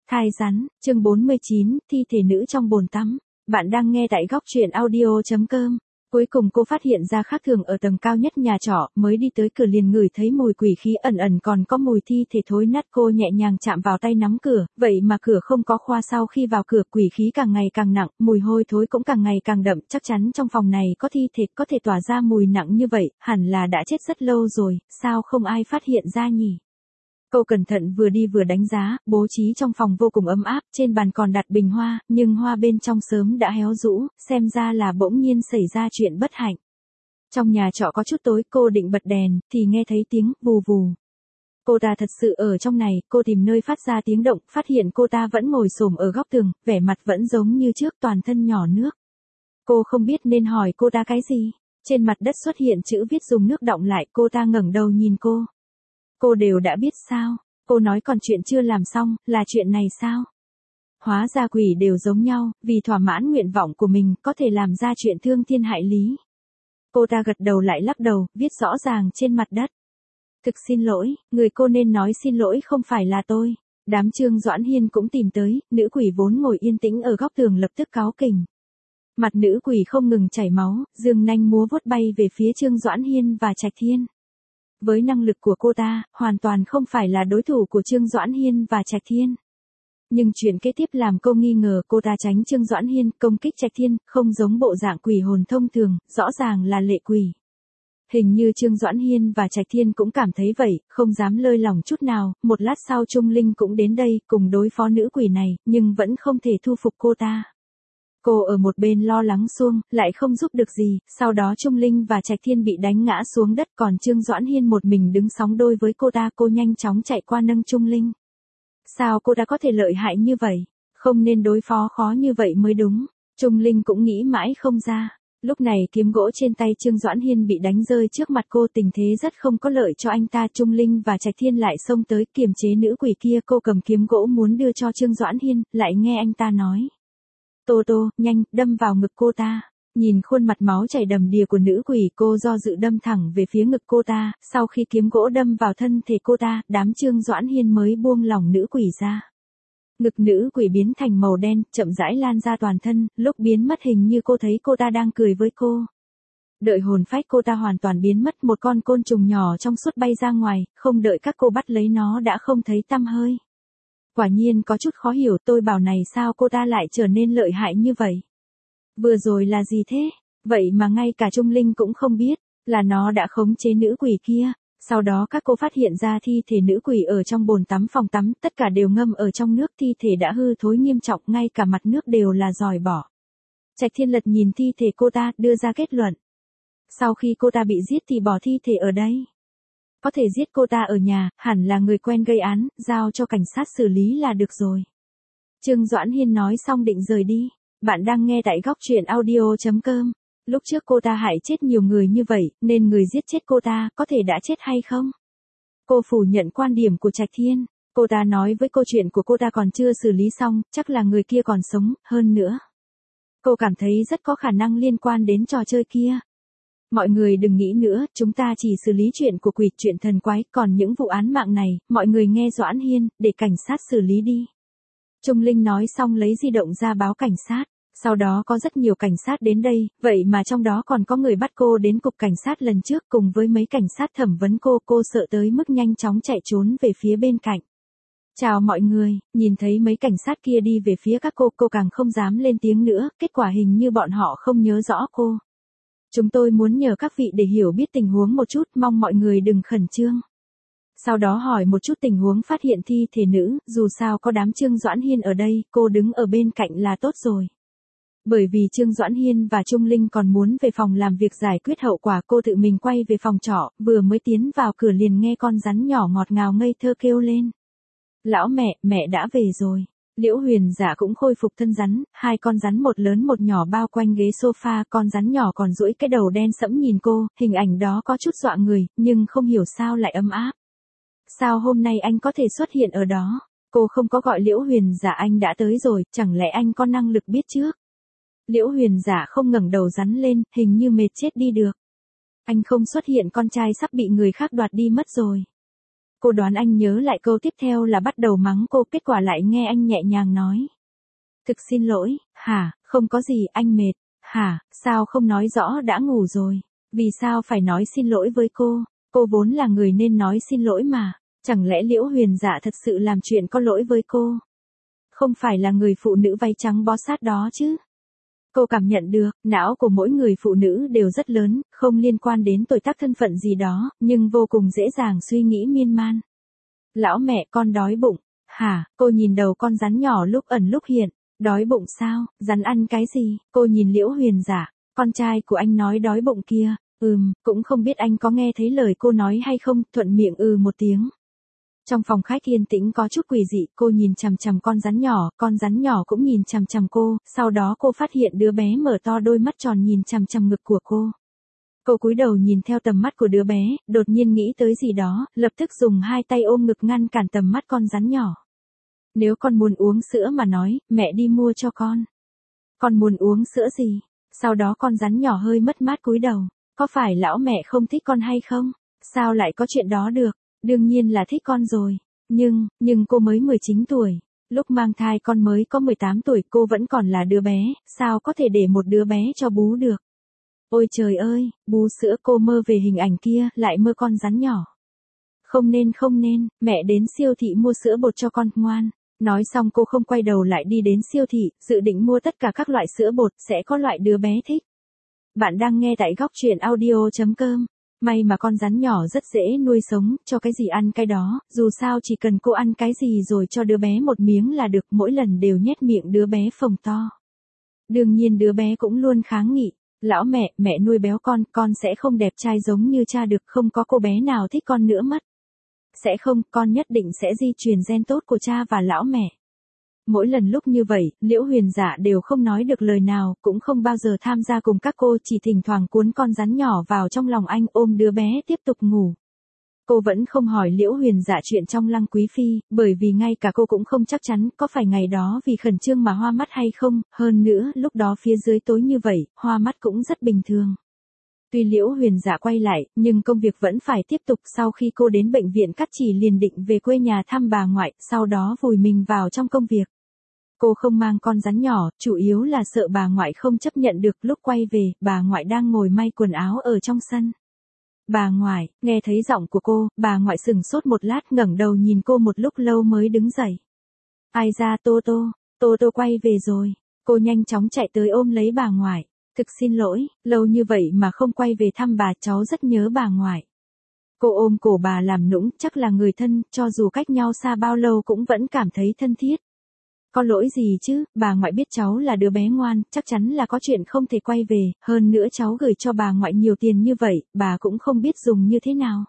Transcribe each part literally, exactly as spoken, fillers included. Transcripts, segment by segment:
Thai rắn, chương bốn mươi chín, thi thể nữ trong bồn tắm. Bạn đang nghe tại góc truyện audio chấm com. Cuối cùng cô phát hiện ra khác thường ở tầng cao nhất nhà trọ, mới đi tới cửa liền ngửi thấy mùi quỷ khí ẩn ẩn còn có mùi thi thể thối nát. Cô nhẹ nhàng chạm vào tay nắm cửa, vậy mà cửa không có khóa. Sau khi vào cửa, quỷ khí càng ngày càng nặng, mùi hôi thối cũng càng ngày càng đậm. Chắc chắn trong phòng này có thi thể, có thể tỏa ra mùi nặng như vậy, hẳn là đã chết rất lâu rồi, sao không ai phát hiện ra nhỉ? Cô cẩn thận vừa đi vừa đánh giá, bố trí trong phòng vô cùng ấm áp, trên bàn còn đặt bình hoa, nhưng hoa bên trong sớm đã héo rũ, xem ra là bỗng nhiên xảy ra chuyện bất hạnh. Trong nhà trọ có chút tối, cô định bật đèn, thì nghe thấy tiếng vù vù. Cô ta thật sự ở trong này, cô tìm nơi phát ra tiếng động, phát hiện cô ta vẫn ngồi xổm ở góc tường, vẻ mặt vẫn giống như trước, toàn thân nhỏ nước. Cô không biết nên hỏi cô ta cái gì. Trên mặt đất xuất hiện chữ viết dùng nước đọng lại, cô ta ngẩng đầu nhìn cô. Cô đều đã biết sao? Cô nói còn chuyện chưa làm xong, là chuyện này sao? Hóa ra quỷ đều giống nhau, vì thỏa mãn nguyện vọng của mình, có thể làm ra chuyện thương thiên hại lý. Cô ta gật đầu lại lắc đầu, viết rõ ràng trên mặt đất. Thực xin lỗi, người cô nên nói xin lỗi không phải là tôi. Đám Trương Doãn Hiên cũng tìm tới, nữ quỷ vốn ngồi yên tĩnh ở góc tường lập tức cáu kỉnh. Mặt nữ quỷ không ngừng chảy máu, dương nanh múa vuốt bay về phía Trương Doãn Hiên và Trạch Thiên. Với năng lực của cô ta, hoàn toàn không phải là đối thủ của Trương Doãn Hiên và Trạch Thiên. Nhưng chuyện kế tiếp làm cô nghi ngờ. Cô ta tránh Trương Doãn Hiên, công kích Trạch Thiên, không giống bộ dạng quỷ hồn thông thường, rõ ràng là lệ quỷ. Hình như Trương Doãn Hiên và Trạch Thiên cũng cảm thấy vậy, không dám lơi lỏng chút nào. Một lát sau Trung Linh cũng đến đây, cùng đối phó nữ quỷ này, nhưng vẫn không thể thu phục cô ta. Cô ở một bên lo lắng xuông, lại không giúp được gì, sau đó Trung Linh và Trạch Thiên bị đánh ngã xuống đất, còn Trương Doãn Hiên một mình đứng sóng đôi với cô ta. Cô nhanh chóng chạy qua nâng Trung Linh. Sao cô ta có thể lợi hại như vậy? Không nên đối phó khó như vậy mới đúng. Trung Linh cũng nghĩ mãi không ra. Lúc này kiếm gỗ trên tay Trương Doãn Hiên bị đánh rơi trước mặt cô, tình thế rất không có lợi cho anh ta. Trung Linh và Trạch Thiên lại xông tới kiềm chế nữ quỷ kia. Cô cầm kiếm gỗ muốn đưa cho Trương Doãn Hiên, lại nghe anh ta nói. Tô Tô, nhanh, đâm vào ngực cô ta. Nhìn khuôn mặt máu chảy đầm đìa của nữ quỷ, cô do dự đâm thẳng về phía ngực cô ta. Sau khi kiếm gỗ đâm vào thân thể cô ta, đám Trương Doãn Hiên mới buông lỏng nữ quỷ ra. Ngực nữ quỷ biến thành màu đen, chậm rãi lan ra toàn thân, lúc biến mất hình như cô thấy cô ta đang cười với cô. Đợi hồn phách cô ta hoàn toàn biến mất, một con côn trùng nhỏ trong suốt bay ra ngoài, không đợi các cô bắt lấy nó đã không thấy tăm hơi. Quả nhiên có chút khó hiểu, tôi bảo này sao cô ta lại trở nên lợi hại như vậy? Vừa rồi là gì thế? Vậy mà ngay cả Trung Linh cũng không biết, là nó đã khống chế nữ quỷ kia. Sau đó các cô phát hiện ra thi thể nữ quỷ ở trong bồn tắm phòng tắm, tất cả đều ngâm ở trong nước, thi thể đã hư thối nghiêm trọng, ngay cả mặt nước đều là giòi bỏ. Trạch Thiên lật nhìn thi thể cô ta, đưa ra kết luận. Sau khi cô ta bị giết thì bỏ thi thể ở đây. Có thể giết cô ta ở nhà, hẳn là người quen gây án, giao cho cảnh sát xử lý là được rồi. Trương Doãn Hiên nói xong định rời đi. Bạn đang nghe tại góc truyện audio chấm com. Lúc trước cô ta hại chết nhiều người như vậy, nên người giết chết cô ta, có thể đã chết hay không? Cô phủ nhận quan điểm của Trạch Thiên. Cô ta nói với câu chuyện của cô ta còn chưa xử lý xong, chắc là người kia còn sống, hơn nữa. Cô cảm thấy rất có khả năng liên quan đến trò chơi kia. Mọi người đừng nghĩ nữa, chúng ta chỉ xử lý chuyện của quỷ, chuyện thần quái, còn những vụ án mạng này, mọi người nghe Doãn Hiên, để cảnh sát xử lý đi. Trung Linh nói xong lấy di động ra báo cảnh sát, sau đó có rất nhiều cảnh sát đến đây, vậy mà trong đó còn có người bắt cô đến cục cảnh sát lần trước cùng với mấy cảnh sát thẩm vấn cô, cô sợ tới mức nhanh chóng chạy trốn về phía bên cạnh. Chào mọi người, nhìn thấy mấy cảnh sát kia đi về phía các cô, cô càng không dám lên tiếng nữa, kết quả hình như bọn họ không nhớ rõ cô. Chúng tôi muốn nhờ các vị để hiểu biết tình huống một chút, mong mọi người đừng khẩn trương. Sau đó hỏi một chút tình huống phát hiện thi thể nữ, dù sao có đám Trương Doãn Hiên ở đây, cô đứng ở bên cạnh là tốt rồi. Bởi vì Trương Doãn Hiên và Trung Linh còn muốn về phòng làm việc giải quyết hậu quả, cô tự mình quay về phòng trọ, vừa mới tiến vào cửa liền nghe con rắn nhỏ ngọt ngào ngây thơ kêu lên. Lão mẹ, mẹ đã về rồi. Liễu Huyền Giả cũng khôi phục thân rắn, hai con rắn một lớn một nhỏ bao quanh ghế sofa, con rắn nhỏ còn duỗi cái đầu đen sẫm nhìn cô, hình ảnh đó có chút dọa người, nhưng không hiểu sao lại ấm áp. Sao hôm nay anh có thể xuất hiện ở đó? Cô không có gọi Liễu Huyền Giả, anh đã tới rồi, chẳng lẽ anh có năng lực biết trước? Liễu Huyền Giả không ngẩng đầu rắn lên, hình như mệt chết đi được. Anh không xuất hiện, con trai sắp bị người khác đoạt đi mất rồi. Cô đoán anh nhớ lại câu tiếp theo là bắt đầu mắng cô, kết quả lại nghe anh nhẹ nhàng nói. Thực xin lỗi, hả, không có gì, anh mệt, hả, sao không nói rõ đã ngủ rồi, vì sao phải nói xin lỗi với cô, cô vốn là người nên nói xin lỗi mà, chẳng lẽ Liễu Huyền Dạ thật sự làm chuyện có lỗi với cô? Không phải là người phụ nữ váy trắng bó sát đó chứ? Cô cảm nhận được, não của mỗi người phụ nữ đều rất lớn, không liên quan đến tuổi tác thân phận gì đó, nhưng vô cùng dễ dàng suy nghĩ miên man. Lão mẹ, con đói bụng. Hả, cô nhìn đầu con rắn nhỏ lúc ẩn lúc hiện. Đói bụng sao, rắn ăn cái gì? Cô nhìn Liễu Huyền Dạ, con trai của anh nói đói bụng kia. Ừm, cũng không biết anh có nghe thấy lời cô nói hay không, thuận miệng ừ một tiếng. Trong phòng khách yên tĩnh có chút quỷ dị, cô nhìn chằm chằm con rắn nhỏ, con rắn nhỏ cũng nhìn chằm chằm cô, sau đó cô phát hiện đứa bé mở to đôi mắt tròn nhìn chằm chằm ngực của cô. Cô cúi đầu nhìn theo tầm mắt của đứa bé, đột nhiên nghĩ tới gì đó, lập tức dùng hai tay ôm ngực ngăn cản tầm mắt con rắn nhỏ. Nếu con muốn uống sữa mà nói, mẹ đi mua cho con. Con muốn uống sữa gì? Sau đó con rắn nhỏ hơi mất mát cúi đầu, có phải lão mẹ không thích con hay không? Sao lại có chuyện đó được? Đương nhiên là thích con rồi, nhưng, nhưng cô mới mười chín tuổi, lúc mang thai con mới có mười tám tuổi, cô vẫn còn là đứa bé, sao có thể để một đứa bé cho bú được. Ôi trời ơi, bú sữa, cô mơ về hình ảnh kia, lại mơ con rắn nhỏ. Không nên không nên, mẹ đến siêu thị mua sữa bột cho con, ngoan. Nói xong cô không quay đầu lại đi đến siêu thị, dự định mua tất cả các loại sữa bột, sẽ có loại đứa bé thích. Bạn đang nghe tại góc truyện audio.com. May mà con rắn nhỏ rất dễ nuôi sống, cho cái gì ăn cái đó, dù sao chỉ cần cô ăn cái gì rồi cho đứa bé một miếng là được, mỗi lần đều nhét miệng đứa bé phồng to. Đương nhiên đứa bé cũng luôn kháng nghị, lão mẹ, mẹ nuôi béo con, con sẽ không đẹp trai giống như cha được, không có cô bé nào thích con nữa mất. Sẽ không, con nhất định sẽ di truyền gen tốt của cha và lão mẹ. Mỗi lần lúc như vậy, Liễu Huyền Dạ đều không nói được lời nào, cũng không bao giờ tham gia cùng các cô, chỉ thỉnh thoảng cuốn con rắn nhỏ vào trong lòng anh, ôm đứa bé tiếp tục ngủ. Cô vẫn không hỏi Liễu Huyền Dạ chuyện trong Lăng Quý Phi, bởi vì ngay cả cô cũng không chắc chắn có phải ngày đó vì khẩn trương mà hoa mắt hay không, hơn nữa lúc đó phía dưới tối như vậy, hoa mắt cũng rất bình thường. Tuy Liễu Huyền Dạ quay lại, nhưng công việc vẫn phải tiếp tục. Sau khi cô đến bệnh viện Cát Chỉ liền định về quê nhà thăm bà ngoại, sau đó vùi mình vào trong công việc. Cô không mang con rắn nhỏ, chủ yếu là sợ bà ngoại không chấp nhận được. Lúc quay về, bà ngoại đang ngồi may quần áo ở trong sân. Bà ngoại, nghe thấy giọng của cô, bà ngoại sừng sốt một lát, ngẩng đầu nhìn cô một lúc lâu mới đứng dậy. Ai ra, Tô Tô, Tô Tô quay về rồi. Cô nhanh chóng chạy tới ôm lấy bà ngoại. Thực xin lỗi, lâu như vậy mà không quay về thăm bà, cháu rất nhớ bà ngoại. Cô ôm cổ bà làm nũng, chắc là người thân, cho dù cách nhau xa bao lâu cũng vẫn cảm thấy thân thiết. Có lỗi gì chứ, bà ngoại biết cháu là đứa bé ngoan, chắc chắn là có chuyện không thể quay về, hơn nữa cháu gửi cho bà ngoại nhiều tiền như vậy, bà cũng không biết dùng như thế nào.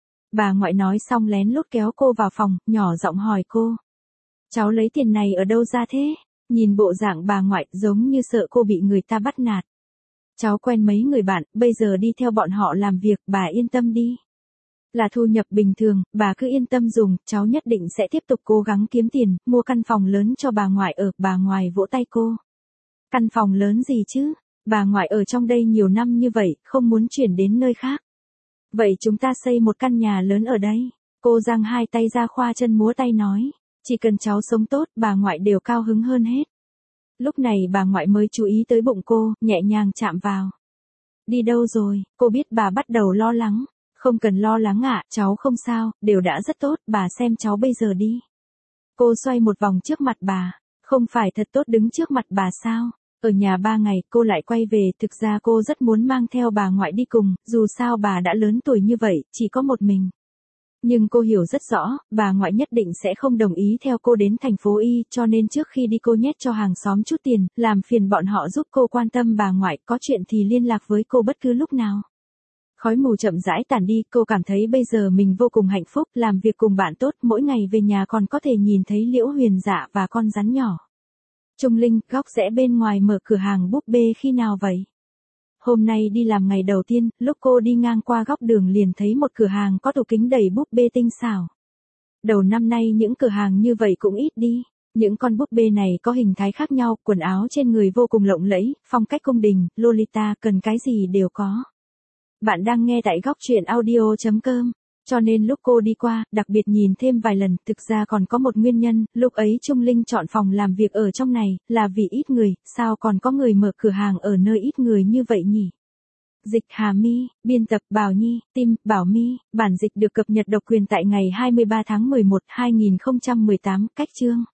Bà ngoại nói xong lén lút kéo cô vào phòng, nhỏ giọng hỏi cô. Cháu lấy tiền này ở đâu ra thế? Nhìn bộ dạng bà ngoại giống như sợ cô bị người ta bắt nạt. Cháu quen mấy người bạn, bây giờ đi theo bọn họ làm việc, bà yên tâm đi. Là thu nhập bình thường, bà cứ yên tâm dùng, cháu nhất định sẽ tiếp tục cố gắng kiếm tiền, mua căn phòng lớn cho bà ngoại ở. Bà ngoại vỗ tay cô. Căn phòng lớn gì chứ? Bà ngoại ở trong đây nhiều năm như vậy, không muốn chuyển đến nơi khác. Vậy chúng ta xây một căn nhà lớn ở đây. Cô giang hai tay ra khoa chân múa tay nói. Chỉ cần cháu sống tốt, bà ngoại đều cao hứng hơn hết. Lúc này bà ngoại mới chú ý tới bụng cô, nhẹ nhàng chạm vào. Đi đâu rồi? Cô biết bà bắt đầu lo lắng. Không cần lo lắng ạ, à, cháu không sao, đều đã rất tốt, bà xem cháu bây giờ đi. Cô xoay một vòng trước mặt bà. Không phải thật tốt đứng trước mặt bà sao? Ở nhà ba ngày, cô lại quay về, thực ra cô rất muốn mang theo bà ngoại đi cùng, dù sao bà đã lớn tuổi như vậy, chỉ có một mình. Nhưng cô hiểu rất rõ, bà ngoại nhất định sẽ không đồng ý theo cô đến thành phố Y, cho nên trước khi đi cô nhét cho hàng xóm chút tiền, làm phiền bọn họ giúp cô quan tâm bà ngoại, có chuyện thì liên lạc với cô bất cứ lúc nào. Khói mù chậm rãi tàn đi, cô cảm thấy bây giờ mình vô cùng hạnh phúc, làm việc cùng bạn tốt, mỗi ngày về nhà còn có thể nhìn thấy Liễu Huyền Dạ và con rắn nhỏ. Trung Linh, góc rẽ bên ngoài mở cửa hàng búp bê khi nào vậy? Hôm nay đi làm ngày đầu tiên, lúc cô đi ngang qua góc đường liền thấy một cửa hàng có tủ kính đầy búp bê tinh xảo. Đầu năm nay những cửa hàng như vậy cũng ít đi. Những con búp bê này có hình thái khác nhau, quần áo trên người vô cùng lộng lẫy, phong cách cung đình, Lolita, cần cái gì đều có. Bạn đang nghe tại góc truyện audio.com. Cho nên lúc cô đi qua, đặc biệt nhìn thêm vài lần, thực ra còn có một nguyên nhân, lúc ấy Trung Linh chọn phòng làm việc ở trong này, là vì ít người, sao còn có người mở cửa hàng ở nơi ít người như vậy nhỉ? Dịch Hà My, biên tập Bảo Nhi, team Bảo My, bản dịch được cập nhật độc quyền tại ngày hai mươi ba tháng mười một, hai nghìn không trăm mười tám, cách chương.